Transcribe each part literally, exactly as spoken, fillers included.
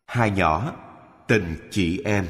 Hai nhỏ, tình chị em.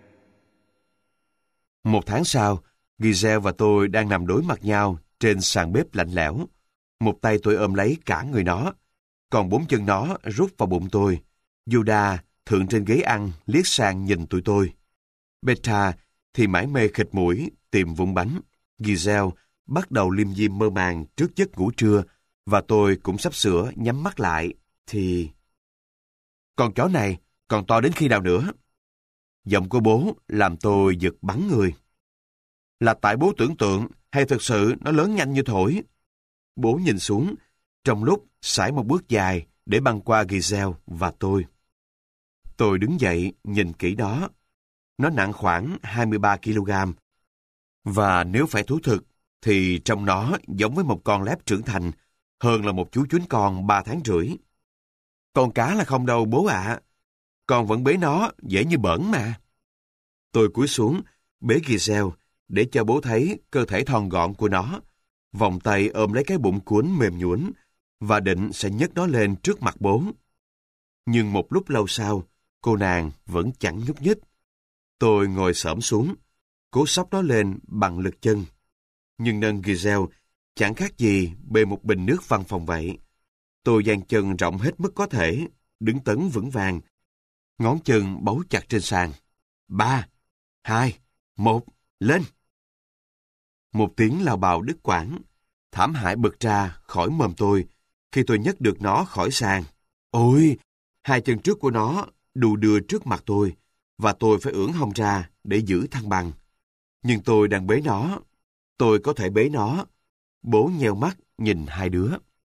Một tháng sau, Giselle và tôi đang nằm đối mặt nhau trên sàn bếp lạnh lẽo. Một tay tôi ôm lấy cả người nó, còn bốn chân nó rút vào bụng tôi. Judah thượng trên ghế ăn liếc sang nhìn tụi tôi. Beta thì mải mê khịt mũi tìm vụn bánh. Giselle bắt đầu liêm diêm mơ màng trước giấc ngủ trưa, và tôi cũng sắp sửa nhắm mắt lại thì... Con chó này còn to đến khi nào nữa? Giọng của bố làm tôi giật bắn người. Là tại bố tưởng tượng hay thực sự nó lớn nhanh như thổi? Bố nhìn xuống, trong lúc sải một bước dài để băng qua Giselle và tôi. Tôi đứng dậy nhìn kỹ đó. Nó nặng khoảng hai mươi ba ki lô gam. Và nếu phải thú thực, thì trong nó giống với một con lép trưởng thành, hơn là một chú chún con ba tháng rưỡi. Con cá là không đâu bố ạ. À. Con vẫn bế nó dễ như bỡn mà. Tôi cúi xuống, bế Giselle để cho bố thấy cơ thể thon gọn của nó, vòng tay ôm lấy cái bụng cuốn mềm nhũn và định sẽ nhấc nó lên trước mặt bố. Nhưng một lúc lâu sau, cô nàng vẫn chẳng nhúc nhích. Tôi ngồi xổm xuống, cố xốc nó lên bằng lực chân. Nhưng nâng Giselle chẳng khác gì bê một bình nước văn phòng vậy. Tôi dang chân rộng hết mức có thể, đứng tấn vững vàng. Ngón chân bấu chặt trên sàn. Ba, hai, một, lên! Một tiếng lao bào đứt quãng, thảm hại bật ra khỏi mồm tôi khi tôi nhấc được nó khỏi sàn. Ôi! Hai chân trước của nó đù đưa trước mặt tôi, và tôi phải ưỡn hông ra để giữ thăng bằng. Nhưng tôi đang bế nó. Tôi có thể bế nó. Bố nheo mắt nhìn hai đứa.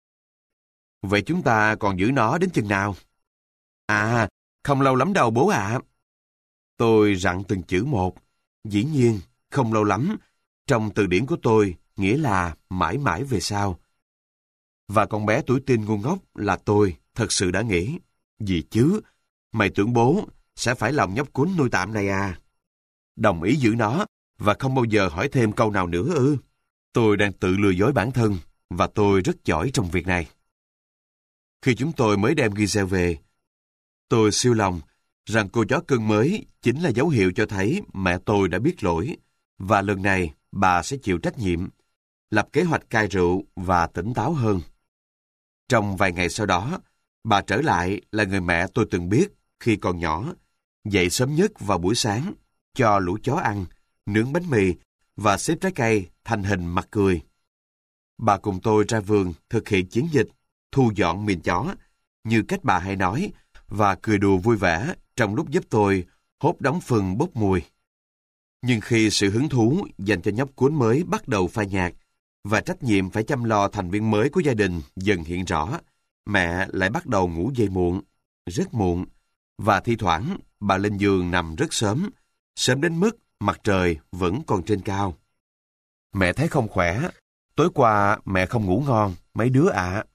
Vậy chúng ta còn giữ nó đến chừng nào? À, không lâu lắm đâu bố ạ. À. Tôi rặn từng chữ một. Dĩ nhiên, không lâu lắm. Trong từ điển của tôi, nghĩa là mãi mãi về sau. Và con bé tuổi teen ngu ngốc là tôi thật sự đã nghĩ. Gì chứ, mày tưởng bố sẽ phải lòng nhóc cún nuôi tạm này à? Đồng ý giữ nó và không bao giờ hỏi thêm câu nào nữa ư? Tôi đang tự lừa dối bản thân và tôi rất giỏi trong việc này. Khi chúng tôi mới đem Giselle về, tôi siêu lòng rằng cô chó cưng mới chính là dấu hiệu cho thấy mẹ tôi đã biết lỗi, và lần này bà sẽ chịu trách nhiệm, lập kế hoạch cai rượu và tỉnh táo hơn. Trong vài ngày sau đó, bà trở lại là người mẹ tôi từng biết khi còn nhỏ, dậy sớm nhất vào buổi sáng, cho lũ chó ăn, nướng bánh mì và xếp trái cây thành hình mặt cười. Bà cùng tôi ra vườn thực hiện chiến dịch thu dọn miền chó, như cách bà hay nói, và cười đùa vui vẻ trong lúc giúp tôi hốt đống phân bốc mùi. Nhưng khi sự hứng thú dành cho nhóc cuốn mới bắt đầu phai nhạt, và trách nhiệm phải chăm lo thành viên mới của gia đình dần hiện rõ, mẹ lại bắt đầu ngủ dậy muộn, rất muộn, và thi thoảng bà lên giường nằm rất sớm, sớm đến mức mặt trời vẫn còn trên cao. Mẹ thấy không khỏe, tối qua mẹ không ngủ ngon, mấy đứa ạ. À.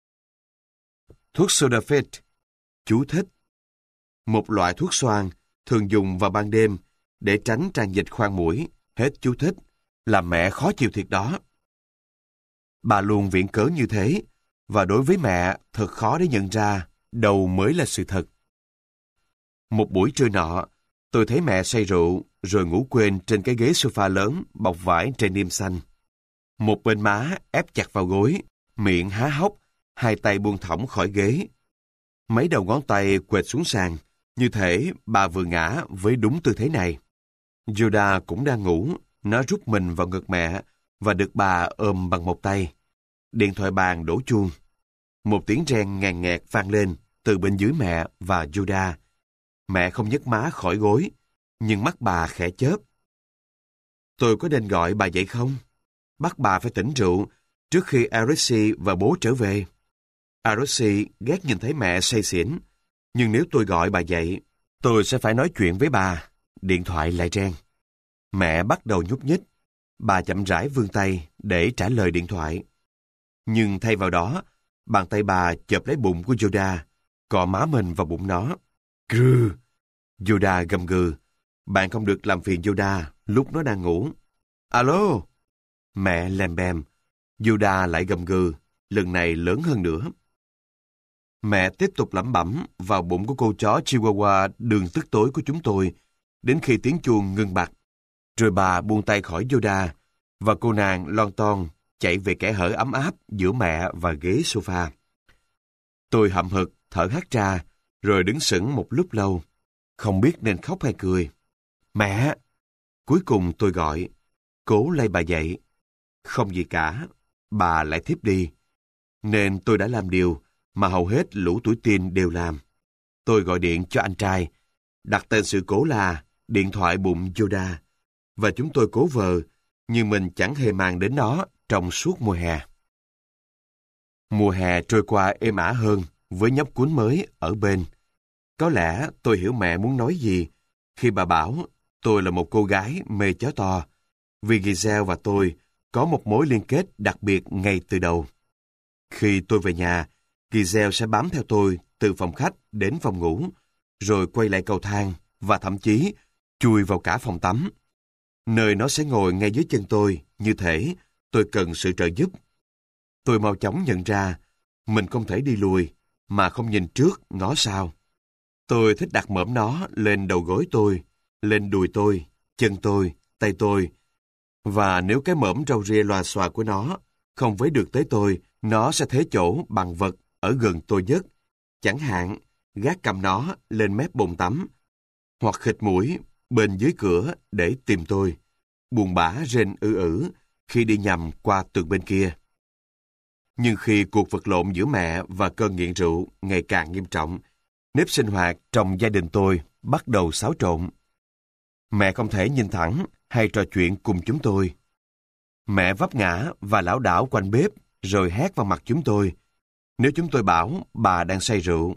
Thuốc Sudafed, chú thích. Một loại thuốc xoang thường dùng vào ban đêm để tránh tràn dịch khoang mũi, hết chú thích, làm mẹ khó chịu thiệt đó. Bà luôn viện cớ như thế, và đối với mẹ thật khó để nhận ra đâu mới là sự thật. Một buổi trưa nọ, tôi thấy mẹ say rượu rồi ngủ quên trên cái ghế sofa lớn bọc vải trên niêm xanh. Một bên má ép chặt vào gối, miệng há hốc, hai tay buông thõng khỏi ghế. Mấy đầu ngón tay quệt xuống sàn, như thể bà vừa ngã với đúng tư thế này. Judah cũng đang ngủ, nó rút mình vào ngực mẹ và được bà ôm bằng một tay. Điện thoại bàn đổ chuông. Một tiếng reng ngàn nghẹt vang lên từ bên dưới mẹ và Judah. Mẹ không nhấc má khỏi gối, nhưng mắt bà khẽ chớp. Tôi có nên gọi bà dậy không? Bắt bà phải tỉnh rượu trước khi Arexie và bố trở về. Arexie ghét nhìn thấy mẹ say xỉn, nhưng nếu tôi gọi bà dậy, tôi sẽ phải nói chuyện với bà. Điện thoại lại reng. Mẹ bắt đầu nhúc nhích. Bà chậm rãi vươn tay để trả lời điện thoại. Nhưng thay vào đó, bàn tay bà chộp lấy bụng của Judah, cọ má mình vào bụng nó. Grư! Judah gầm gừ. Bạn không được làm phiền Judah lúc nó đang ngủ. Alo! Mẹ lèm bèm. Judah lại gầm gừ, lần này lớn hơn nữa. Mẹ tiếp tục lẩm bẩm vào bụng của cô chó Chihuahua đường tức tối của chúng tôi, đến khi tiếng chuông ngưng bặt. Rồi bà buông tay khỏi Yoda, và cô nàng lon ton chạy về kẽ hở ấm áp giữa mẹ và ghế sofa. Tôi hậm hực, thở hắt ra, rồi đứng sững một lúc lâu, không biết nên khóc hay cười. Mẹ! Cuối cùng tôi gọi, cố lay bà dậy. Không gì cả, bà lại thiếp đi. Nên tôi đã làm điều mà hầu hết lũ tuổi teen đều làm. Tôi gọi điện cho anh trai, đặt tên sự cố là điện thoại bụng Yoda, và chúng tôi cố vờ như mình chẳng hề màng đến nó trong suốt mùa hè. Mùa hè trôi qua êm ả hơn với nhóc cuốn mới ở bên. Có lẽ tôi hiểu mẹ muốn nói gì khi bà bảo tôi là một cô gái mê chó to, vì Giselle và tôi có một mối liên kết đặc biệt ngay từ đầu. Khi tôi về nhà, Giselle sẽ bám theo tôi từ phòng khách đến phòng ngủ, rồi quay lại cầu thang và thậm chí chui vào cả phòng tắm, nơi nó sẽ ngồi ngay dưới chân tôi, như thể tôi cần sự trợ giúp. Tôi mau chóng nhận ra mình không thể đi lùi mà không nhìn trước ngó sau. Tôi thích đặt mõm nó lên đầu gối tôi, lên đùi tôi, chân tôi, tay tôi. Và nếu cái mõm râu ria loà xòa của nó không với được tới tôi, nó sẽ thế chỗ bằng vật ở gần tôi nhất. Chẳng hạn, gác cầm nó lên mép bồn tắm, hoặc khịt mũi bên dưới cửa để tìm tôi, buồn bã rên ư ử khi đi nhầm qua tường bên kia. Nhưng khi cuộc vật lộn giữa mẹ và cơn nghiện rượu ngày càng nghiêm trọng, nếp sinh hoạt trong gia đình tôi bắt đầu xáo trộn. Mẹ không thể nhìn thẳng hay trò chuyện cùng chúng tôi. Mẹ vấp ngã và lảo đảo quanh bếp rồi hét vào mặt chúng tôi nếu chúng tôi bảo bà đang say rượu.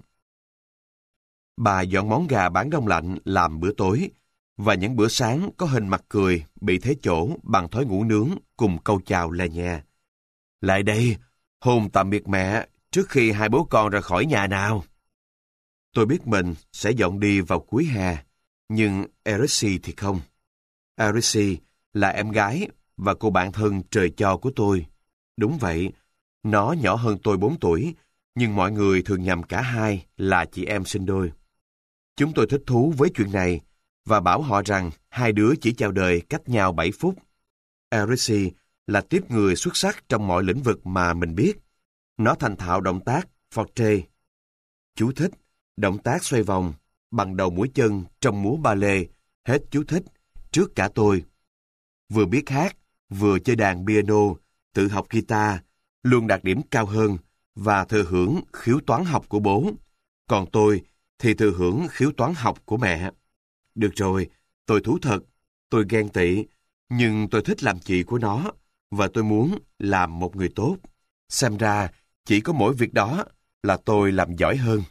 Bà dọn món gà bán đông lạnh làm bữa tối, và những bữa sáng có hình mặt cười bị thế chỗ bằng thói ngủ nướng cùng câu chào lè nhè. Lại đây, hôn tạm biệt mẹ trước khi hai bố con ra khỏi nhà nào. Tôi biết mình sẽ dọn đi vào cuối hè, nhưng Erisi thì không. Erisi là em gái và cô bạn thân trời cho của tôi. Đúng vậy, nó nhỏ hơn tôi bốn tuổi, nhưng mọi người thường nhầm cả hai là chị em sinh đôi. Chúng tôi thích thú với chuyện này và bảo họ rằng hai đứa chỉ chào đời cách nhau bảy phút. Erisi là tiếp người xuất sắc trong mọi lĩnh vực mà mình biết. Nó thành thạo động tác forte. Chú thích, động tác xoay vòng bằng đầu mũi chân trong múa ba lê, hết chú thích, trước cả tôi. Vừa biết hát, vừa chơi đàn piano, tự học guitar, luôn đạt điểm cao hơn và thừa hưởng khiếu toán học của bố. Còn tôi thì thừa hưởng khiếu toán học của mẹ. Được rồi, tôi thú thật, tôi ghen tị, nhưng tôi thích làm chị của nó, và tôi muốn làm một người tốt. Xem ra, chỉ có mỗi việc đó là tôi làm giỏi hơn.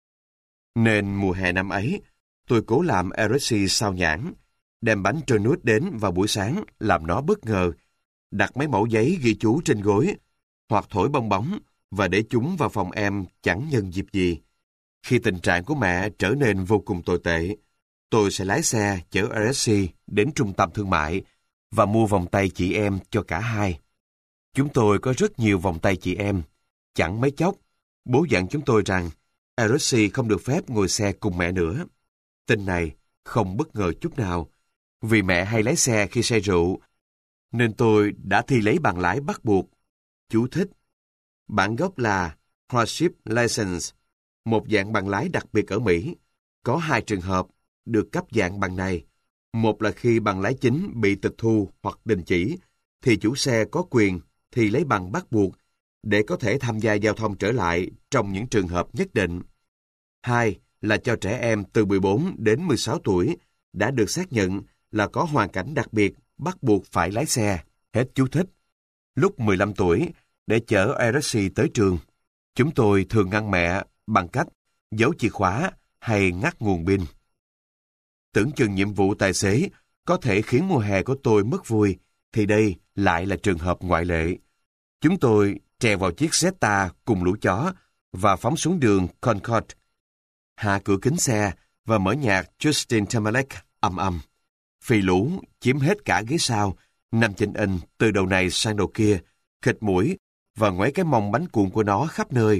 Nên mùa hè năm ấy, tôi cố làm Erisi sao nhãng, đem bánh trôi nuốt đến vào buổi sáng làm nó bất ngờ, đặt mấy mẩu giấy ghi chú trên gối, hoặc thổi bong bóng và để chúng vào phòng em chẳng nhân dịp gì. Khi tình trạng của mẹ trở nên vô cùng tồi tệ, tôi sẽ lái xe chở Erisi đến trung tâm thương mại và mua vòng tay chị em cho cả hai. Chúng tôi có rất nhiều vòng tay chị em. Chẳng mấy chốc, bố dặn chúng tôi rằng Erisi không được phép ngồi xe cùng mẹ nữa. Tin này không bất ngờ chút nào, vì mẹ hay lái xe khi say rượu, nên tôi đã thi lấy bằng lái bắt buộc. Chú thích: bản gốc là Hardship License, một dạng bằng lái đặc biệt ở Mỹ. Có hai trường hợp được cấp dạng bằng này. Một là khi bằng lái chính bị tịch thu hoặc đình chỉ, thì chủ xe có quyền thi lấy bằng bắt buộc để có thể tham gia giao thông trở lại trong những trường hợp nhất định. Hai là cho trẻ em từ mười bốn đến mười sáu tuổi đã được xác nhận là có hoàn cảnh đặc biệt bắt buộc phải lái xe. Hết chú thích. Lúc mười lăm tuổi, để chở Erisi tới trường, chúng tôi thường ngăn mẹ bằng cách giấu chìa khóa hay ngắt nguồn pin. Tưởng chừng nhiệm vụ tài xế có thể khiến mùa hè của tôi mất vui, thì đây lại là trường hợp ngoại lệ. Chúng tôi trèo vào chiếc Jetta cùng lũ chó và phóng xuống đường Concord, hạ cửa kính xe và mở nhạc Justin Timberlake ầm ầm. Phì lũ chiếm hết cả ghế sau, nằm chình ình từ đầu này sang đầu kia, khịt mũi và ngoáy cái mông bánh cuộn của nó khắp nơi.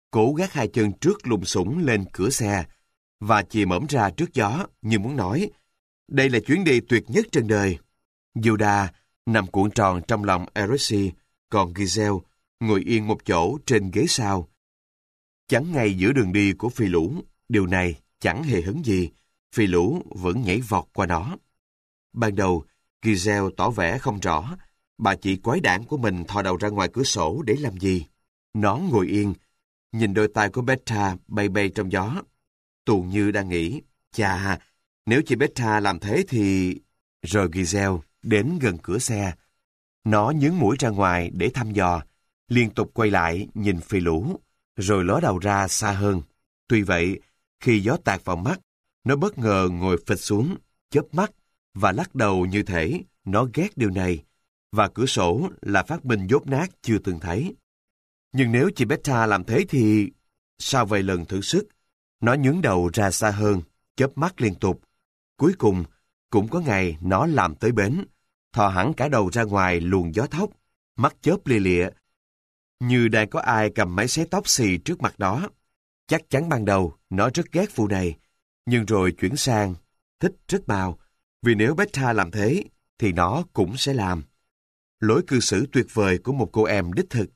Cố gác hai chân trước lùng sủng lên cửa xe, và chìa mõm ra trước gió như muốn nói, đây là chuyến đi tuyệt nhất trên đời. Judah nằm cuộn tròn trong lòng Erissi, còn Giselle ngồi yên một chỗ trên ghế sau. Chắn ngay giữa đường đi của phi lũ, điều này chẳng hề hấn gì, phi lũ vẫn nhảy vọt qua nó. Ban đầu, Giselle tỏ vẻ không rõ, bà chị quái đản của mình thò đầu ra ngoài cửa sổ để làm gì. Nó ngồi yên, nhìn đôi tay của Beta bay bay trong gió. Tuồn như đang nghĩ, chà, nếu chị Beta làm thế thì... Rồi Giselle đến gần cửa xe. Nó nhướng mũi ra ngoài để thăm dò, liên tục quay lại nhìn phi lũ, rồi ló đầu ra xa hơn. Tuy vậy, khi gió tạt vào mắt, nó bất ngờ ngồi phịch xuống, chớp mắt và lắc đầu như thể nó ghét điều này, và cửa sổ là phát minh dốt nát chưa từng thấy. Nhưng nếu chị Beta làm thế thì... Sau vài lần thử sức, nó nhướng đầu ra xa hơn, chớp mắt liên tục. Cuối cùng, cũng có ngày nó làm tới bến, thò hẳn cả đầu ra ngoài luồng gió thốc, mắt chớp lia lịa, như đang có ai cầm máy xé tóc xì trước mặt đó. Chắc chắn ban đầu nó rất ghét vụ này, nhưng rồi chuyển sang thích rất mau, vì nếu Beta làm thế thì nó cũng sẽ làm. Lối cư xử tuyệt vời của một cô em đích thực.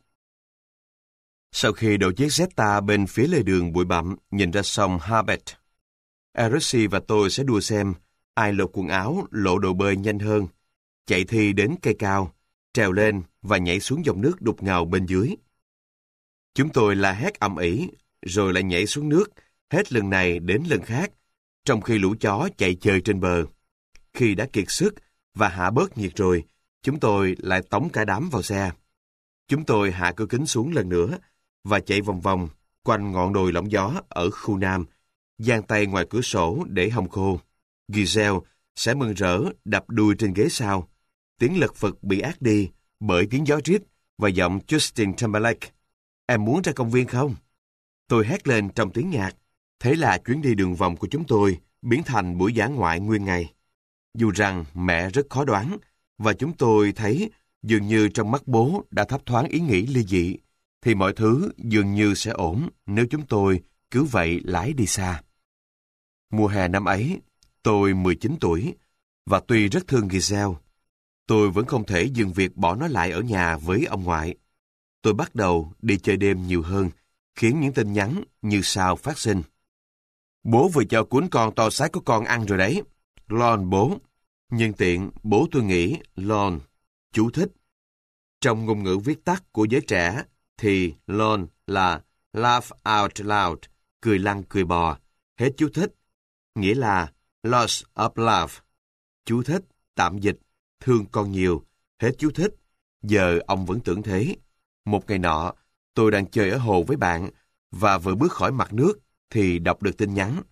Sau khi đậu chiếc Jetta bên phía lề đường bụi bặm nhìn ra sông Harbet, Erissi và tôi sẽ đua xem ai lột quần áo, lộ đồ bơi nhanh hơn, chạy thi đến cây cao, trèo lên và nhảy xuống dòng nước đục ngầu bên dưới. Chúng tôi la hét ầm ĩ, rồi lại nhảy xuống nước, hết lần này đến lần khác, trong khi lũ chó chạy chơi trên bờ. Khi đã kiệt sức và hạ bớt nhiệt rồi, chúng tôi lại tống cả đám vào xe. Chúng tôi hạ cửa kính xuống lần nữa và chạy vòng vòng quanh ngọn đồi lỏng gió ở khu Nam, giang tay ngoài cửa sổ để hong khô. Giselle sẽ mừng rỡ đập đuôi trên ghế sau. Tiếng lật phật bị át đi bởi tiếng gió rít và giọng Justin Timberlake. Em muốn ra công viên không? Tôi hét lên trong tiếng nhạc. Thế là chuyến đi đường vòng của chúng tôi biến thành buổi dã ngoại nguyên ngày. Dù rằng mẹ rất khó đoán, và chúng tôi thấy dường như trong mắt bố đã thấp thoáng ý nghĩ ly dị, thì mọi thứ dường như sẽ ổn nếu chúng tôi cứ vậy lái đi xa. Mùa hè năm ấy, tôi mười chín tuổi, và tuy rất thương Giselle, tôi vẫn không thể dừng việc bỏ nó lại ở nhà với ông ngoại. Tôi bắt đầu đi chơi đêm nhiều hơn, khiến những tin nhắn như sau phát sinh. Bố vừa cho cuốn con to xác của con ăn rồi đấy. Lon bố. Nhân tiện, bố tôi nghĩ Lon, chú thích. Trong ngôn ngữ viết tắt của giới trẻ, thì Lon là laugh out loud, cười lăn cười bò, hết chú thích. Nghĩa là lots of love. Chú thích, tạm dịch, thương con nhiều, hết chú thích. Giờ ông vẫn tưởng thế. Một ngày nọ, tôi đang chơi ở hồ với bạn, và vừa bước khỏi mặt nước, thì đọc được tin nhắn.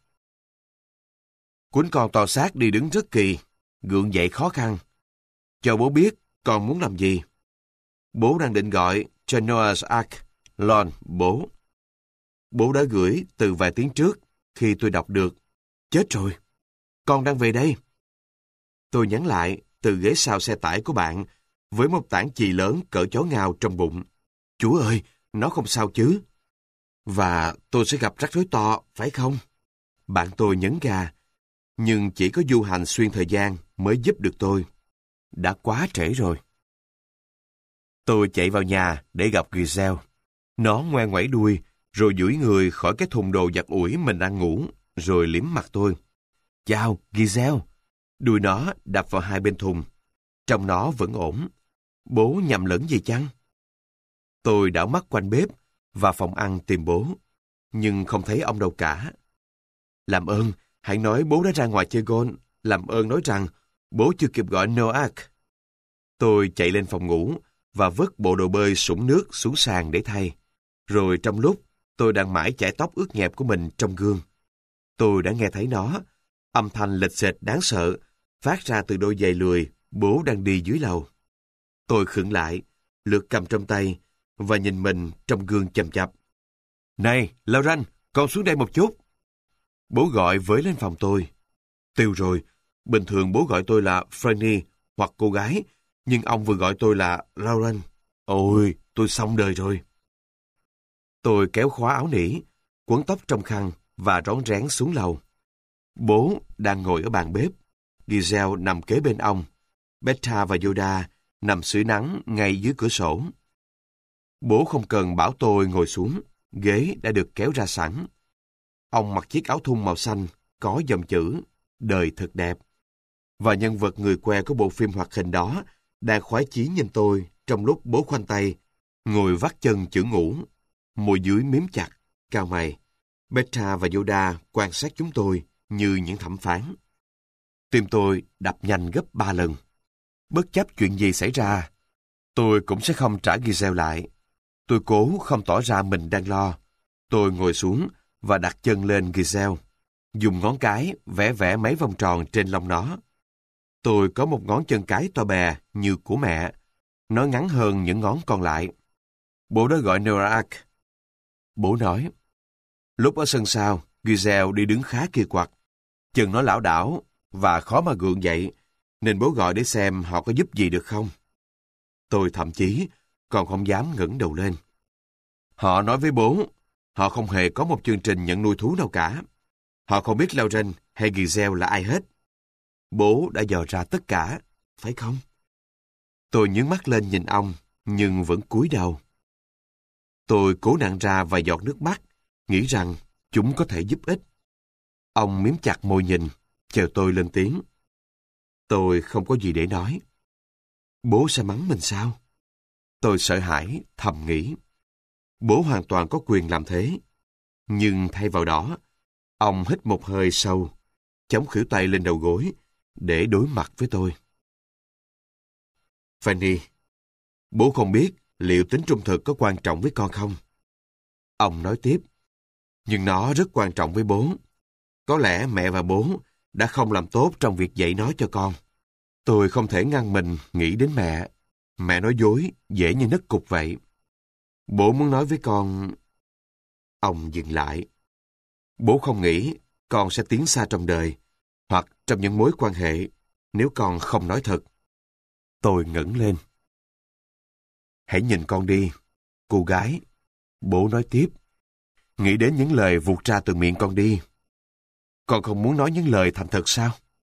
Cuốn con to xác đi đứng rất kỳ, gượng dậy khó khăn. Cho bố biết con muốn làm gì. Bố đang định gọi cho Noah's Ark, Lon, bố. Bố đã gửi từ vài tiếng trước khi tôi đọc được. Chết rồi, con đang về đây. Tôi nhắn lại từ ghế sau xe tải của bạn với một tảng chì lớn cỡ chó ngao trong bụng. Chúa ơi, nó không sao chứ. Và tôi sẽ gặp rắc rối to, phải không? Bạn tôi nhấn ga, nhưng chỉ có du hành xuyên thời gian mới giúp được tôi. Đã quá trễ rồi. Tôi chạy vào nhà để gặp Giselle. Nó ngoe ngoẩy đuôi, rồi duỗi người khỏi cái thùng đồ giặt ủi mình đang ngủ, rồi liếm mặt tôi. Chào, Giselle. Đuôi nó đập vào hai bên thùng. Trong nó vẫn ổn. Bố nhầm lẫn gì chăng? Tôi đảo mắt quanh bếp và phòng ăn tìm bố, nhưng không thấy ông đâu cả. Làm ơn, hãy nói bố đã ra ngoài chơi golf. Làm ơn nói rằng bố chưa kịp gọi Noah. Tôi chạy lên phòng ngủ và vứt bộ đồ bơi sũng nước xuống sàn để thay. Rồi trong lúc tôi đang mãi chải tóc ướt nhẹp của mình trong gương, tôi đã nghe thấy nó, âm thanh lệch xệch đáng sợ, phát ra từ đôi giày lười bố đang đi dưới lầu. Tôi khựng lại, lượt cầm trong tay và nhìn mình trong gương chằm chặp. Này, Lauren, con xuống đây một chút. Bố gọi với lên phòng tôi. Tiêu rồi, bình thường bố gọi tôi là Franny hoặc cô gái, nhưng ông vừa gọi tôi là Lauren. Ôi, tôi xong đời rồi. Tôi kéo khóa áo nỉ, quấn tóc trong khăn và rón rén xuống lầu. Bố đang ngồi ở bàn bếp. Giselle nằm kế bên ông. Beta và Yoda nằm sưởi nắng ngay dưới cửa sổ. Bố không cần bảo tôi ngồi xuống, ghế đã được kéo ra sẵn. Ông mặc chiếc áo thun màu xanh, có dòng chữ "Đời thật đẹp". Và nhân vật người que của bộ phim hoạt hình đó đang khoái chí nhìn tôi trong lúc bố khoanh tay, ngồi vắt chân chữ ngủ, môi dưới miếm chặt, cau mày. Beta và Yoda quan sát chúng tôi như những thẩm phán. Tim tôi đập nhanh gấp ba lần. Bất chấp chuyện gì xảy ra, tôi cũng sẽ không trả Giselle lại. Tôi cố không tỏ ra mình đang lo. Tôi ngồi xuống và đặt chân lên Giselle, dùng ngón cái vẽ vẽ mấy vòng tròn trên lông nó. Tôi có một ngón chân cái to bè như của mẹ. Nó ngắn hơn những ngón còn lại. Bố đó gọi Norak. Bố nói, lúc ở sân sau, Giselle đi đứng khá kỳ quặc. Chân nó lảo đảo và khó mà gượng dậy, nên bố gọi để xem họ có giúp gì được không. Tôi thậm chí còn không dám ngẩng đầu lên. Họ nói với bố, họ không hề có một chương trình nhận nuôi thú nào cả. Họ không biết Lauren hay Giselle là ai hết. Bố đã dò ra tất cả, phải không? Tôi nhướng mắt lên nhìn ông, nhưng vẫn cúi đầu. Tôi cố nặn ra vài giọt nước mắt, nghĩ rằng chúng có thể giúp ích. Ông miếm chặt môi nhìn, chờ tôi lên tiếng. Tôi không có gì để nói. Bố sẽ mắng mình sao? Tôi sợ hãi, thầm nghĩ. Bố hoàn toàn có quyền làm thế. Nhưng thay vào đó, ông hít một hơi sâu, chống khuỷu tay lên đầu gối để đối mặt với tôi. Fanny, bố không biết liệu tính trung thực có quan trọng với con không? Ông nói tiếp, nhưng nó rất quan trọng với bố. Có lẽ mẹ và bố đã không làm tốt trong việc dạy nó cho con. Tôi không thể ngăn mình nghĩ đến mẹ. Mẹ nói dối dễ như nứt cục vậy. Bố muốn nói với con... Ông dừng lại. Bố không nghĩ con sẽ tiến xa trong đời, hoặc trong những mối quan hệ, nếu con không nói thật. Tôi ngẩng lên. Hãy nhìn con đi, cô gái. Bố nói tiếp. Nghĩ đến những lời vụt ra từ miệng con đi. Con không muốn nói những lời thành thật sao?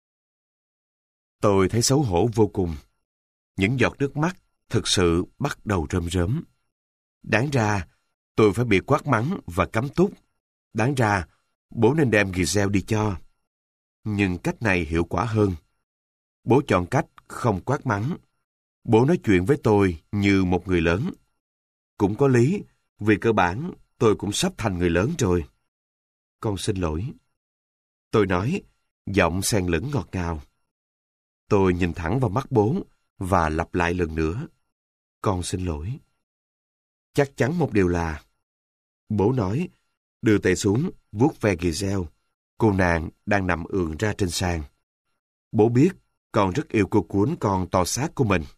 Tôi thấy xấu hổ vô cùng. Những giọt nước mắt thực sự bắt đầu rơm rớm. Đáng ra, tôi phải bị quát mắng và cấm túc. Đáng ra, bố nên đem Giselle đi cho. Nhưng cách này hiệu quả hơn. Bố chọn cách không quát mắng. Bố nói chuyện với tôi như một người lớn. Cũng có lý, vì cơ bản tôi cũng sắp thành người lớn rồi. Con xin lỗi. Tôi nói, giọng xen lẫn ngọt ngào. Tôi nhìn thẳng vào mắt bố và lặp lại lần nữa. Con xin lỗi. Chắc chắn một điều là... Bố nói, đưa tay xuống, vuốt ve Giselle. Cô nàng đang nằm ườn ra trên sàn. Bố biết con rất yêu cô cuốn con to xác của mình.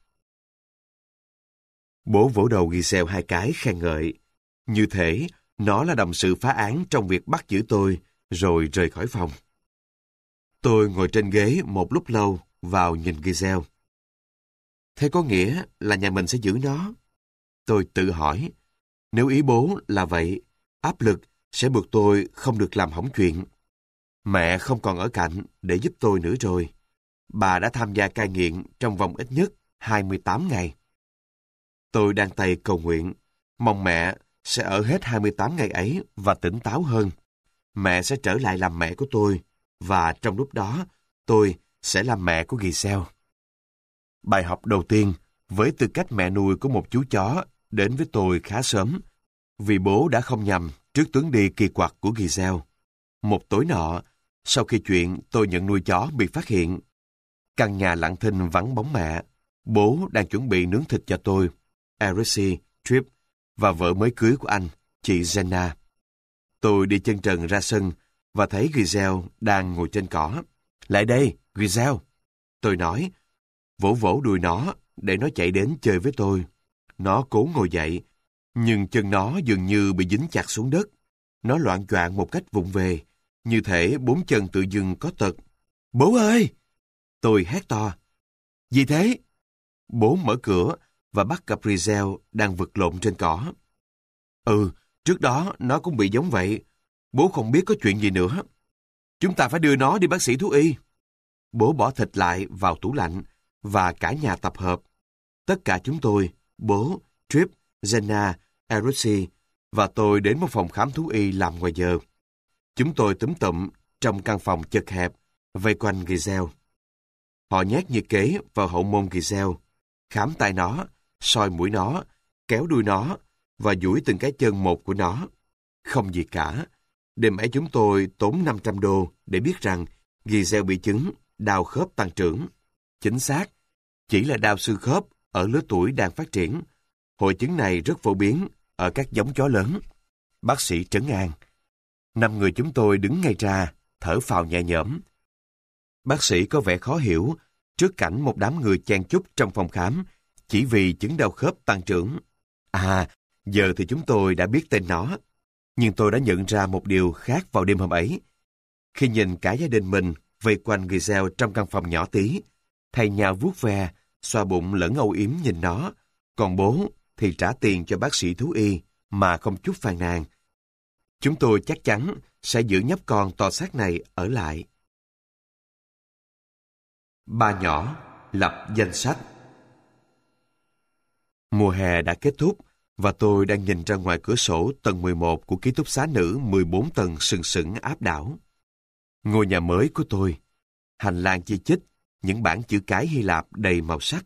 Bố vỗ đầu Giselle hai cái khen ngợi. Như thể nó là đồng sự phá án trong việc bắt giữ tôi, rồi rời khỏi phòng. Tôi ngồi trên ghế một lúc lâu vào nhìn Giselle. Thế có nghĩa là nhà mình sẽ giữ nó? Tôi tự hỏi. Nếu ý bố là vậy, áp lực sẽ buộc tôi không được làm hỏng chuyện. Mẹ không còn ở cạnh để giúp tôi nữa rồi. Bà đã tham gia cai nghiện trong vòng ít nhất hai mươi tám ngày. Tôi đang tay cầu nguyện, mong mẹ sẽ ở hết hai mươi tám ngày ấy và tỉnh táo hơn. Mẹ sẽ trở lại làm mẹ của tôi, và trong lúc đó, tôi sẽ làm mẹ của Giselle. Bài học đầu tiên, với tư cách mẹ nuôi của một chú chó, đến với tôi khá sớm, vì bố đã không nhầm trước tướng đi kỳ quặc của Giselle. Một tối nọ, sau khi chuyện tôi nhận nuôi chó bị phát hiện, căn nhà lặng thinh vắng bóng mẹ, bố đang chuẩn bị nướng thịt cho tôi, Eric, Trip và vợ mới cưới của anh, chị Jenna. Tôi đi chân trần ra sân và thấy Giselle đang ngồi trên cỏ. Lại đây, Giselle! Tôi nói, vỗ vỗ đùi nó để nó chạy đến chơi với tôi. Nó cố ngồi dậy, nhưng chân nó dường như bị dính chặt xuống đất. Nó loạng choạng một cách vụng về, như thể bốn chân tự dưng có tật. Bố ơi! Tôi hét to. Gì thế? Bố mở cửa và bắt gặp Giselle đang vật lộn trên cỏ. Ừ, Trước đó nó cũng bị giống vậy. Bố không biết có chuyện gì nữa. Chúng ta phải đưa nó đi bác sĩ thú y. Bố bỏ thịt lại vào tủ lạnh và cả nhà tập hợp. Tất cả chúng tôi, bố, Trip, Jenna, Erosi và tôi đến một phòng khám thú y làm ngoài giờ. Chúng tôi túm tụm trong căn phòng chật hẹp, vây quanh Giselle. Họ nhét nhiệt kế vào hậu môn Giselle, khám tai nó, soi mũi nó, kéo đuôi nó và duỗi từng cái chân một của nó. Không gì cả. Đêm ấy chúng tôi tốn năm trăm đô để biết rằng Giselle bị chứng đau khớp tăng trưởng. Chính xác, chỉ là đau xương khớp ở lứa tuổi đang phát triển. Hội chứng này rất phổ biến ở các giống chó lớn. Bác sĩ trấn an. Năm người chúng tôi đứng ngay ra, thở phào nhẹ nhõm. Bác sĩ có vẻ khó hiểu trước cảnh một đám người chen chúc trong phòng khám chỉ vì chứng đau khớp tăng trưởng. À, giờ thì chúng tôi đã biết tên nó. Nhưng tôi đã nhận ra một điều khác vào đêm hôm ấy. Khi nhìn cả gia đình mình vây quanh Giselle trong căn phòng nhỏ tí, thay nhau vuốt ve, xoa bụng lẫn âu yếm nhìn nó, còn bố thì trả tiền cho bác sĩ thú y mà không chút phàn nàn. Chúng tôi chắc chắn sẽ giữ nhóc con to xác này ở lại. Ba nhỏ lập danh sách. Mùa hè đã kết thúc và tôi đang nhìn ra ngoài cửa sổ tầng mười một của ký túc xá nữ mười bốn tầng sừng sững áp đảo. Ngôi nhà mới của tôi, hành lang chi chít, những bảng chữ cái Hy Lạp đầy màu sắc.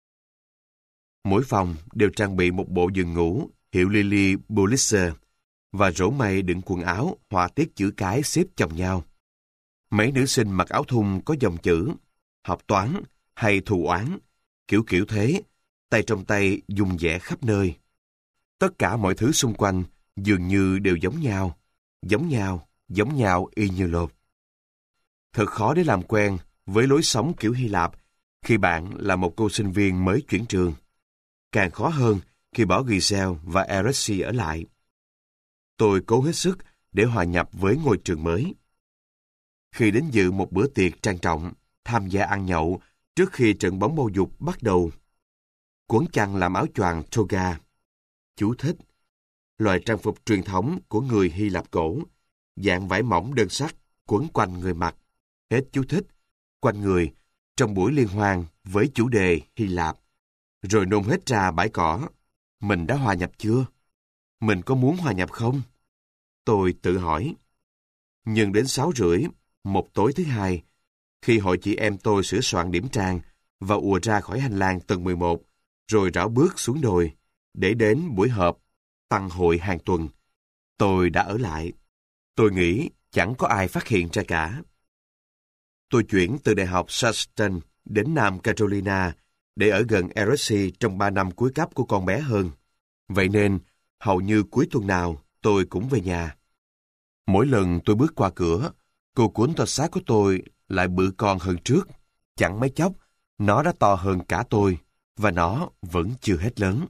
Mỗi phòng đều trang bị một bộ giường ngủ hiệu Lily Pulitzer và rổ mây đựng quần áo họa tiết chữ cái xếp chồng nhau. Mấy nữ sinh mặc áo thun có dòng chữ học toán hay thù oán, kiểu kiểu thế, tay trong tay dùng vẽ khắp nơi. Tất cả mọi thứ xung quanh dường như đều giống nhau, giống nhau, giống nhau y như lột. Thật khó để làm quen với lối sống kiểu Hy Lạp khi bạn là một cô sinh viên mới chuyển trường. Càng khó hơn khi bỏ Giselle và Erosi ở lại. Tôi cố hết sức để hòa nhập với ngôi trường mới. Khi đến dự một bữa tiệc trang trọng, tham gia ăn nhậu trước khi trận bóng bầu dục bắt đầu, quấn chăn làm áo choàng toga. Chú thích: loại trang phục truyền thống của người Hy Lạp cổ, dạng vải mỏng đơn sắc quấn quanh người mặc. Hết chú thích. Quanh người trong buổi liên hoan với chủ đề Hy Lạp, rồi nôn hết ra bãi cỏ. Mình đã hòa nhập chưa? Mình có muốn hòa nhập không? Tôi tự hỏi. Nhưng đến sáu rưỡi, một tối thứ hai, khi hội chị em tôi sửa soạn điểm trang và ùa ra khỏi hành lang tầng mười một, rồi rảo bước xuống đồi, để đến buổi họp tăng hội hàng tuần, tôi đã ở lại. Tôi nghĩ chẳng có ai phát hiện ra cả. Tôi chuyển từ Đại học Charleston đến Nam Carolina để ở gần Erosi trong ba năm cuối cấp của con bé hơn. Vậy nên, hầu như cuối tuần nào tôi cũng về nhà. Mỗi lần tôi bước qua cửa, cô cuốn to xác của tôi lại bự con hơn trước. Chẳng mấy chốc, nó đã to hơn cả tôi, và nó vẫn chưa hết lớn.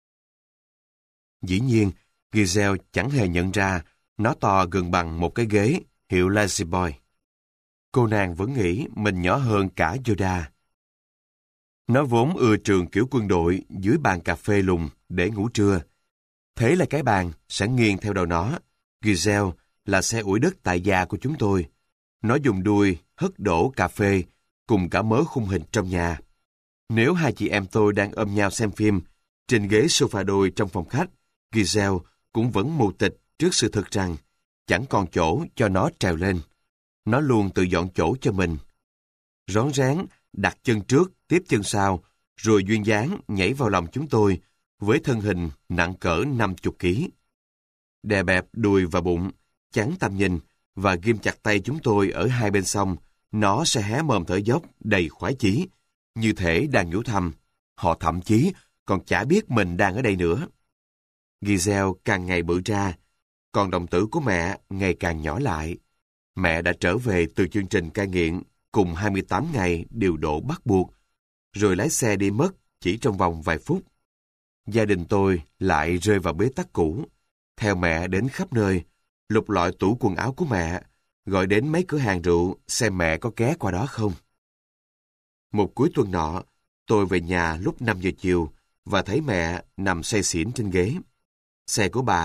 Dĩ nhiên, Giselle chẳng hề nhận ra nó to gần bằng một cái ghế hiệu Lazy Boy. Cô nàng vẫn nghĩ mình nhỏ hơn cả Yoda. Nó vốn ưa trường kiểu quân đội dưới bàn cà phê lùn để ngủ trưa. Thế là cái bàn sẽ nghiêng theo đầu nó. Giselle là xe ủi đất tại gia của chúng tôi. Nó dùng đuôi hất đổ cà phê cùng cả mớ khung hình trong nhà. Nếu hai chị em tôi đang ôm nhau xem phim trên ghế sofa đôi trong phòng khách, Giselle cũng vẫn mù tịch trước sự thật rằng chẳng còn chỗ cho nó trèo lên. Nó luôn tự dọn chỗ cho mình. Rón rén đặt chân trước, tiếp chân sau, rồi duyên dáng nhảy vào lòng chúng tôi với thân hình nặng cỡ năm mươi ký. Đè bẹp đùi và bụng, chắn tầm nhìn và ghim chặt tay chúng tôi ở hai bên sông, nó sẽ hé mồm thở dốc đầy khoái chí, như thể đang nhủ thầm. Họ thậm chí còn chả biết mình đang ở đây nữa. Giselle càng ngày bự ra, còn đồng tử của mẹ ngày càng nhỏ lại. Mẹ đã trở về từ chương trình cai nghiện cùng hai mươi tám ngày điều độ bắt buộc, rồi lái xe đi mất chỉ trong vòng vài phút. Gia đình tôi lại rơi vào bế tắc cũ, theo mẹ đến khắp nơi, lục lọi tủ quần áo của mẹ, gọi đến mấy cửa hàng rượu xem mẹ có ghé qua đó không. Một cuối tuần nọ, tôi về nhà lúc năm giờ chiều và thấy mẹ nằm say xỉn trên ghế. Xe của bà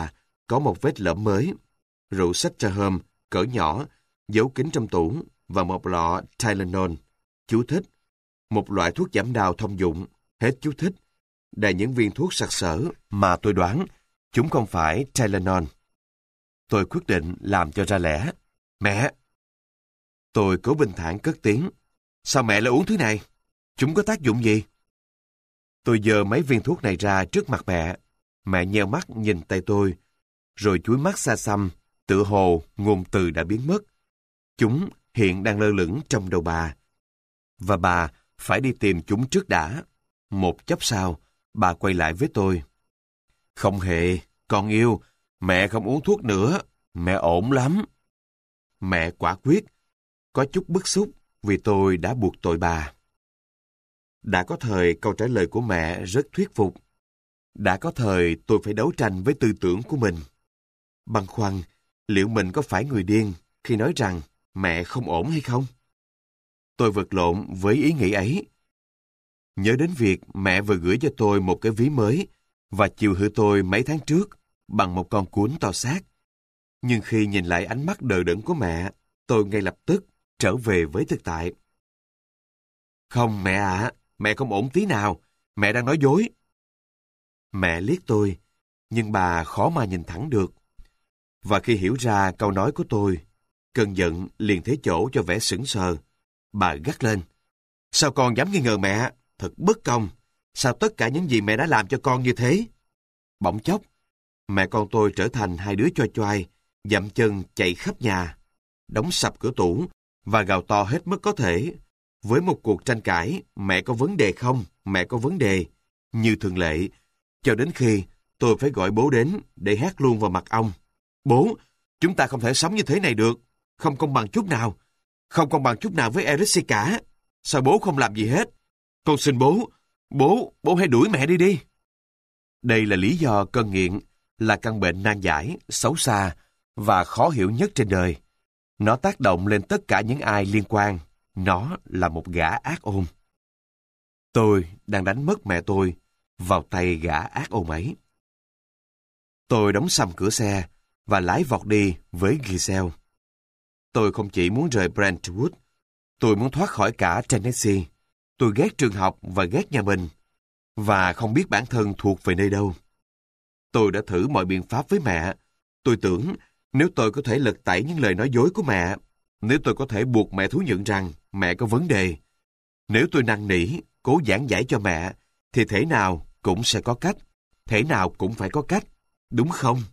có một vết lõm mới, rượu Sutter cỡ nhỏ, giấu kín trong tủ và một lọ Tylenol. Chú thích. Một loại thuốc giảm đau thông dụng. Hết chú thích. Đầy những viên thuốc sặc sỡ mà tôi đoán chúng không phải Tylenol. Tôi quyết định làm cho ra lẽ. Mẹ! Tôi cố bình thản cất tiếng. Sao mẹ lại uống thứ này? Chúng có tác dụng gì? Tôi giơ mấy viên thuốc này ra trước mặt mẹ. Mẹ nheo mắt nhìn tay tôi, rồi chúi mắt xa xăm, tựa hồ ngôn từ đã biến mất. Chúng hiện đang lơ lửng trong đầu bà. Và bà phải đi tìm chúng trước đã. Một chốc sau, bà quay lại với tôi. Không hề, con yêu, mẹ không uống thuốc nữa, mẹ ổn lắm. Mẹ quả quyết, có chút bức xúc vì tôi đã buộc tội bà. Đã có thời câu trả lời của mẹ rất thuyết phục. Đã có thời tôi phải đấu tranh với tư tưởng của mình. Băn khoăn, liệu mình có phải người điên khi nói rằng mẹ không ổn hay không? Tôi vật lộn với ý nghĩ ấy. Nhớ đến việc mẹ vừa gửi cho tôi một cái ví mới và chiều hư tôi mấy tháng trước bằng một con cuốn to xác. Nhưng khi nhìn lại ánh mắt đờ đẫn của mẹ, tôi ngay lập tức trở về với thực tại. Không mẹ ạ, à, mẹ không ổn tí nào, mẹ đang nói dối. Mẹ liếc tôi, nhưng bà khó mà nhìn thẳng được. Và khi hiểu ra câu nói của tôi, cơn giận liền thế chỗ cho vẻ sững sờ. Bà gắt lên. Sao con dám nghi ngờ mẹ? Thật bất công. Sao tất cả những gì mẹ đã làm cho con như thế? Bỗng chốc, mẹ con tôi trở thành hai đứa choi choai, dậm chân chạy khắp nhà, đóng sập cửa tủ và gào to hết mức có thể. Với một cuộc tranh cãi, mẹ có vấn đề không? Mẹ có vấn đề. Như thường lệ, cho đến khi tôi phải gọi bố đến để hét luôn vào mặt ông. Bố, chúng ta không thể sống như thế này được. Không công bằng chút nào. Không công bằng chút nào với Eric cả. Sao bố không làm gì hết? Con xin bố, bố, bố hãy đuổi mẹ đi đi. Đây là lý do cơn nghiện là căn bệnh nan giải, xấu xa và khó hiểu nhất trên đời. Nó tác động lên tất cả những ai liên quan. Nó là một gã ác ôn. Tôi đang đánh mất mẹ tôi vào tay gã ác ôn ấy. Tôi đóng sầm cửa xe và lái vọt đi với Giselle. Tôi không chỉ muốn rời Brentwood, tôi muốn thoát khỏi cả Tennessee. Tôi ghét trường học và ghét nhà mình, và không biết bản thân thuộc về nơi đâu. Tôi đã thử mọi biện pháp với mẹ. Tôi tưởng nếu tôi có thể lật tẩy những lời nói dối của mẹ, nếu tôi có thể buộc mẹ thú nhận rằng mẹ có vấn đề, nếu tôi năn nỉ, cố giảng giải cho mẹ, thì thể nào cũng sẽ có cách, thể nào cũng phải có cách, đúng không?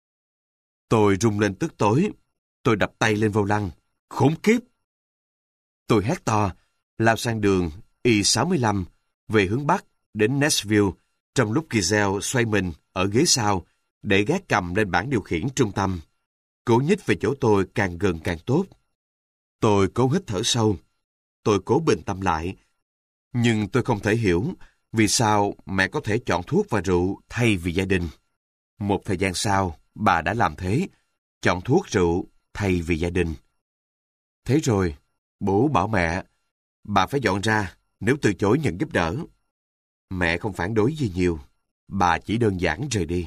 Tôi rung lên tức tối, tôi đập tay lên vô lăng. Khốn kiếp! Tôi hét to, lao sang đường I sáu mươi lăm về hướng Bắc đến Nashville, trong lúc Giselle xoay mình ở ghế sau để gác cầm lên bảng điều khiển trung tâm. Cố nhích về chỗ tôi càng gần càng tốt. Tôi cố hít thở sâu. Tôi cố bình tâm lại. Nhưng tôi không thể hiểu vì sao mẹ có thể chọn thuốc và rượu thay vì gia đình. Một thời gian sau, bà đã làm thế, chọn thuốc rượu thay vì gia đình. Thế rồi, bố bảo mẹ, bà phải dọn ra nếu từ chối nhận giúp đỡ. Mẹ không phản đối gì nhiều, bà chỉ đơn giản rời đi.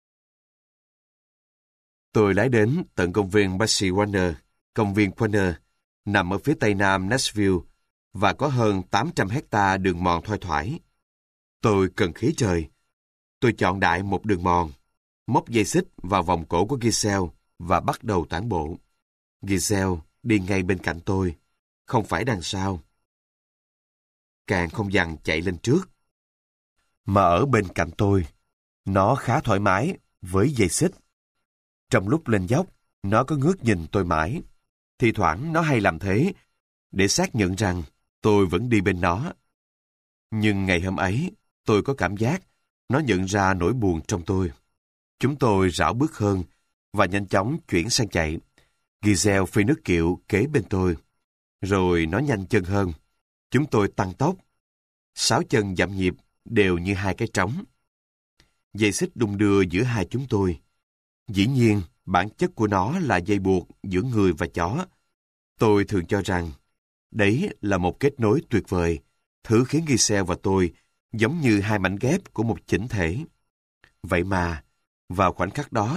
Tôi lái đến tận công viên Bessie Warner, công viên Warner, nằm ở phía tây nam Nashville và có hơn tám trăm hecta đường mòn thoai thoải. Tôi cần khí trời. Tôi chọn đại một đường mòn, móc dây xích vào vòng cổ của Giselle và bắt đầu tản bộ. Giselle đi ngay bên cạnh tôi, không phải đằng sau. Càng không dằn chạy lên trước, mà ở bên cạnh tôi. Nó khá thoải mái với dây xích. Trong lúc lên dốc, nó có ngước nhìn tôi mãi. Thì thoảng nó hay làm thế, để xác nhận rằng tôi vẫn đi bên nó. Nhưng ngày hôm ấy, tôi có cảm giác nó nhận ra nỗi buồn trong tôi. Chúng tôi rảo bước hơn và nhanh chóng chuyển sang chạy. Giselle phi nước kiệu kế bên tôi. Rồi nó nhanh chân hơn. Chúng tôi tăng tốc. Sáu chân dậm nhịp đều như hai cái trống. Dây xích đung đưa giữa hai chúng tôi. Dĩ nhiên, bản chất của nó là dây buộc giữa người và chó. Tôi thường cho rằng, đấy là một kết nối tuyệt vời, thứ khiến Giselle và tôi giống như hai mảnh ghép của một chỉnh thể. Vậy mà, vào khoảnh khắc đó,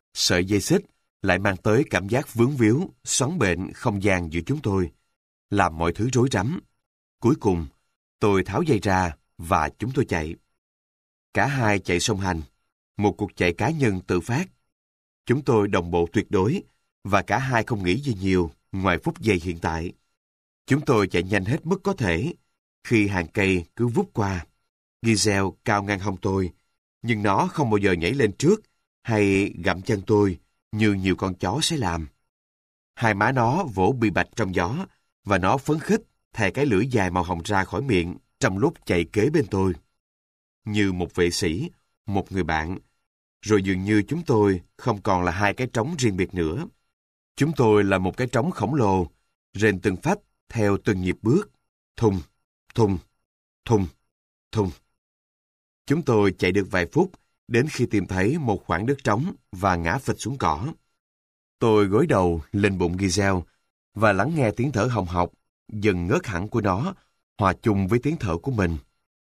Sợi dây xích lại mang tới cảm giác vướng víu, xoắn bệnh không gian giữa chúng tôi, làm mọi thứ rối rắm. Cuối cùng, tôi tháo dây ra và chúng tôi chạy. Cả hai chạy song hành, một cuộc chạy cá nhân tự phát. Chúng tôi đồng bộ tuyệt đối và cả hai không nghĩ gì nhiều ngoài phút giây hiện tại. Chúng tôi chạy nhanh hết mức có thể khi hàng cây cứ vút qua. Giselle cao ngang hông tôi, nhưng nó không bao giờ nhảy lên trước hay gặm chân tôi như nhiều con chó sẽ làm. Hai má nó vỗ bì bạch trong gió và nó phấn khích thè cái lưỡi dài màu hồng ra khỏi miệng trong lúc chạy kế bên tôi. Như một vệ sĩ, một người bạn. Rồi dường như chúng tôi không còn là hai cái trống riêng biệt nữa. Chúng tôi là một cái trống khổng lồ, rền từng phách theo từng nhịp bước. Thùng, thùng, thùng, thùng. Chúng tôi chạy được vài phút đến khi tìm thấy một khoảng đất trống và ngã phịch xuống cỏ. Tôi gối đầu lên bụng Giselle và lắng nghe tiếng thở hồng hộc, dần ngớt hẳn của nó, hòa chung với tiếng thở của mình.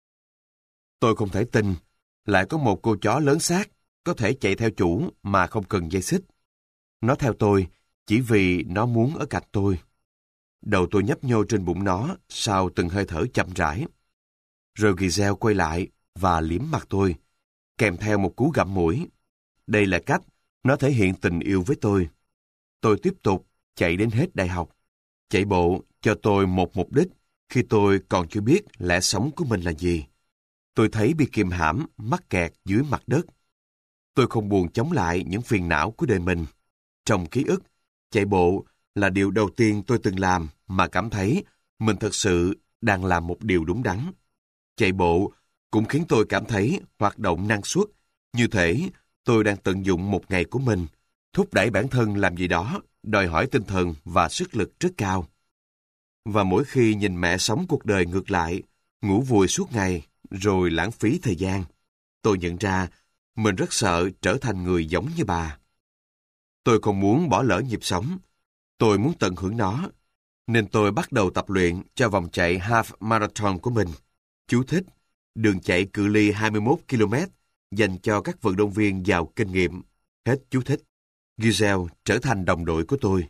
Tôi không thể tin lại có một cô chó lớn xác có thể chạy theo chủ mà không cần dây xích. Nó theo tôi chỉ vì nó muốn ở cạnh tôi. Đầu tôi nhấp nhô trên bụng nó sau từng hơi thở chậm rãi. Rồi Giselle quay lại và liếm mặt tôi, kèm theo một cú gặm mũi. Đây là cách nó thể hiện tình yêu với tôi. Tôi tiếp tục chạy đến hết đại học. Chạy bộ cho tôi một mục đích khi tôi còn chưa biết lẽ sống của mình là gì. Tôi thấy bị kìm hãm, mắc kẹt dưới mặt đất. Tôi không buồn chống lại những phiền não của đời mình. Trong ký ức, chạy bộ là điều đầu tiên tôi từng làm mà cảm thấy mình thật sự đang làm một điều đúng đắn. Chạy bộ cũng khiến tôi cảm thấy hoạt động năng suất, như thể tôi đang tận dụng một ngày của mình, thúc đẩy bản thân làm gì đó, đòi hỏi tinh thần và sức lực rất cao. Và mỗi khi nhìn mẹ sống cuộc đời ngược lại, ngủ vùi suốt ngày, rồi lãng phí thời gian, tôi nhận ra mình rất sợ trở thành người giống như bà. Tôi không muốn bỏ lỡ nhịp sống, tôi muốn tận hưởng nó, nên tôi bắt đầu tập luyện cho vòng chạy half marathon của mình. Chú thích: đường chạy cự ly hai mươi mốt ki lô mét dành cho các vận động viên giàu kinh nghiệm. Hết chú thích. Giselle trở thành đồng đội của tôi.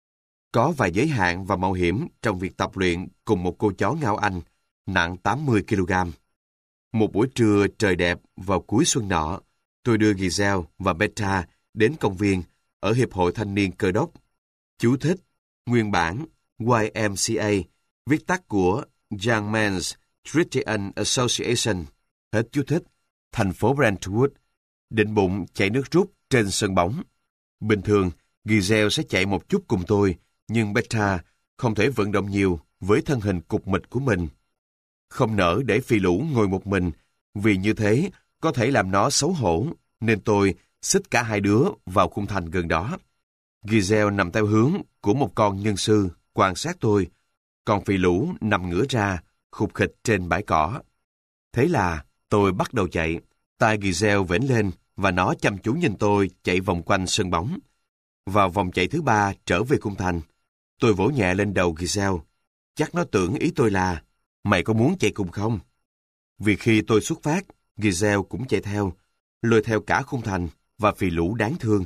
Có vài giới hạn và mạo hiểm trong việc tập luyện cùng một cô chó Ngao Anh nặng tám mươi ki lô gam. Một buổi trưa trời đẹp vào cuối xuân nọ, tôi đưa Giselle và Beta đến công viên ở Hiệp hội Thanh niên Cơ đốc. Chú thích: nguyên bản Y M C A, viết tắt của Young Men's Christian Association. Hết chú thích. Thành phố Brentwood, định bụng chạy nước rút trên sân bóng. Bình thường, Giselle sẽ chạy một chút cùng tôi, nhưng Beta không thể vận động nhiều với thân hình cục mịch của mình. Không nỡ để phi lũ ngồi một mình, vì như thế có thể làm nó xấu hổ, nên tôi xích cả hai đứa vào khung thành gần đó. Giselle nằm theo hướng của một con nhân sư, quan sát tôi, còn phi lũ nằm ngửa ra, khục khịch trên bãi cỏ. Thế là tôi bắt đầu chạy, tai Giselle vểnh lên và nó chăm chú nhìn tôi chạy vòng quanh sân bóng. Vào vòng chạy thứ ba trở về khung thành, tôi vỗ nhẹ lên đầu Giselle. Chắc nó tưởng ý tôi là, mày có muốn chạy cùng không? Vì khi tôi xuất phát, Giselle cũng chạy theo, lôi theo cả khung thành và phì lũ đáng thương.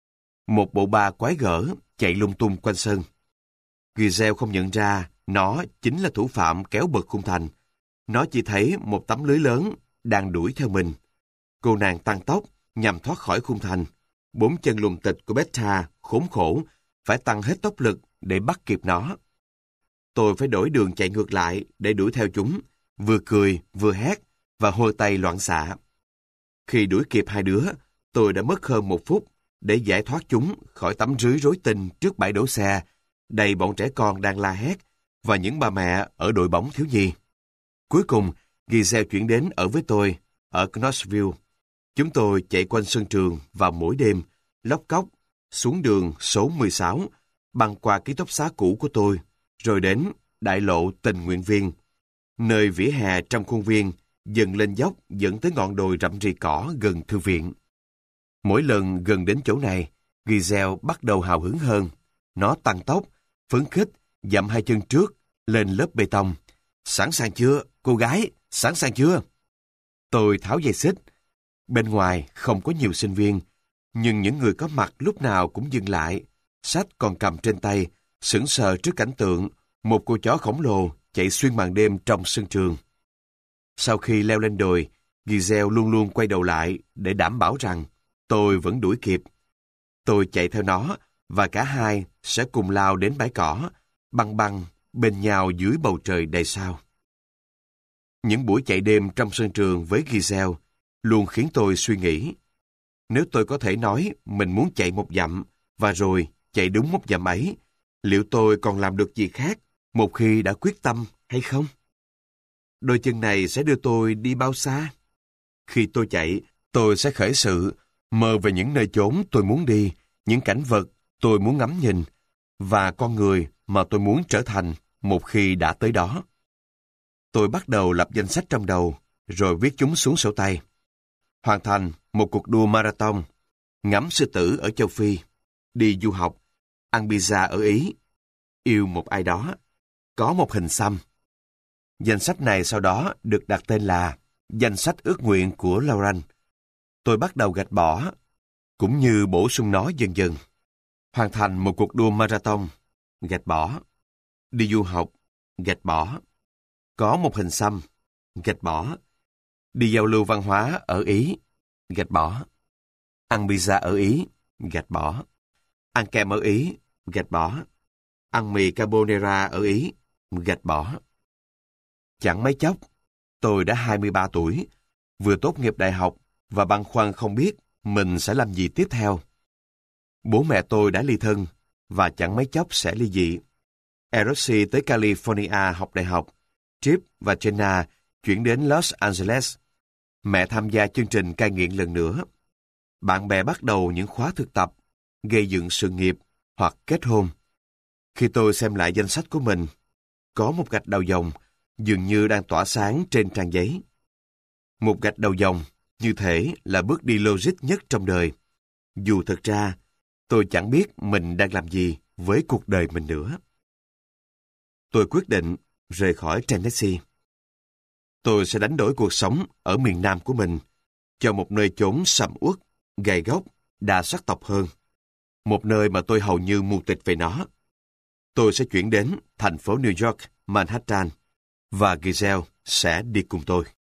Một bộ ba quái gở chạy lung tung quanh sân. Giselle không nhận ra nó chính là thủ phạm kéo bật khung thành. Nó chỉ thấy một tấm lưới lớn đang đuổi theo mình. Cô nàng tăng tốc nhằm thoát khỏi khung thành. Bốn chân lùn tịch của Beta khốn khổ phải tăng hết tốc lực để bắt kịp nó. Tôi phải đổi đường chạy ngược lại để đuổi theo chúng, vừa cười vừa hét và hôi tay loạn xạ. Khi đuổi kịp hai đứa, tôi đã mất hơn một phút để giải thoát chúng khỏi tấm rưới rối tinh trước bãi đổ xe, đầy bọn trẻ con đang la hét và những bà mẹ ở đội bóng thiếu nhi. Cuối cùng, Giselle chuyển đến ở với tôi ở Knoxville. Chúng tôi chạy quanh sân trường vào mỗi đêm, lóc cóc, xuống đường số mười sáu, băng qua ký túc xá cũ của tôi, rồi đến đại lộ tình nguyện viên, nơi vỉa hè trong khuôn viên dần lên dốc dẫn tới ngọn đồi rậm rì cỏ gần thư viện. Mỗi lần gần đến chỗ này, Giselle bắt đầu hào hứng hơn. Nó tăng tốc, phấn khích, dậm hai chân trước lên lớp bê tông. Sẵn sàng chưa, cô gái? Sẵn sàng chưa? Tôi tháo dây xích. Bên ngoài không có nhiều sinh viên, Nhưng những người có mặt lúc nào cũng dừng lại, sách còn cầm trên tay, sững sờ trước cảnh tượng một cô chó khổng lồ chạy xuyên màn đêm trong sân trường. Sau khi leo lên đồi, Giselle luôn luôn quay đầu lại để đảm bảo rằng tôi vẫn đuổi kịp. Tôi chạy theo nó và cả hai sẽ cùng lao đến bãi cỏ, băng băng bên nhau dưới bầu trời đầy sao. Những buổi chạy đêm trong sân trường với Giselle luôn khiến tôi suy nghĩ. Nếu tôi có thể nói mình muốn chạy một dặm và rồi chạy đúng một dặm ấy, liệu tôi còn làm được gì khác một khi đã quyết tâm hay không? Đôi chân này sẽ đưa tôi đi bao xa? Khi tôi chạy, tôi sẽ khởi sự, mơ về những nơi chốn tôi muốn đi, những cảnh vật tôi muốn ngắm nhìn, và con người mà tôi muốn trở thành một khi đã tới đó. Tôi bắt đầu lập danh sách trong đầu, rồi viết chúng xuống sổ tay. Hoàn thành một cuộc đua marathon, ngắm sư tử ở châu Phi, đi du học, ăn pizza ở Ý, yêu một ai đó, có một hình xăm. Danh sách này sau đó được đặt tên là Danh sách ước nguyện của Lauren. Tôi bắt đầu gạch bỏ, cũng như bổ sung nó dần dần. Hoàn thành một cuộc đua marathon, gạch bỏ. Đi du học, gạch bỏ. Có một hình xăm, gạch bỏ. Đi giao lưu văn hóa ở Ý, gạch bỏ. Ăn pizza ở Ý, gạch bỏ. Ăn kem ở Ý, gạch bỏ. Ăn mì carbonara ở Ý, gạch bỏ. Chẳng mấy chốc, tôi đã hai mươi ba tuổi, vừa tốt nghiệp đại học và băn khoăn không biết mình sẽ làm gì tiếp theo. Bố mẹ tôi đã ly thân và chẳng mấy chốc sẽ ly dị. Erosi tới California học đại học. Chip và Jenna chuyển đến Los Angeles. Mẹ tham gia chương trình cai nghiện lần nữa. Bạn bè bắt đầu những khóa thực tập, gây dựng sự nghiệp hoặc kết hôn. Khi tôi xem lại danh sách của mình, có một gạch đầu dòng dường như đang tỏa sáng trên trang giấy. Một gạch đầu dòng như thể là bước đi logic nhất trong đời. Dù thực ra, tôi chẳng biết mình đang làm gì với cuộc đời mình nữa. Tôi quyết định rời khỏi Tennessee. Tôi sẽ đánh đổi cuộc sống ở miền Nam của mình cho một nơi chốn sầm uất, gầy góc, đa sắc tộc hơn. Một nơi mà tôi hầu như mù tịt về nó. Tôi sẽ chuyển đến thành phố New York, Manhattan, và Giselle sẽ đi cùng tôi.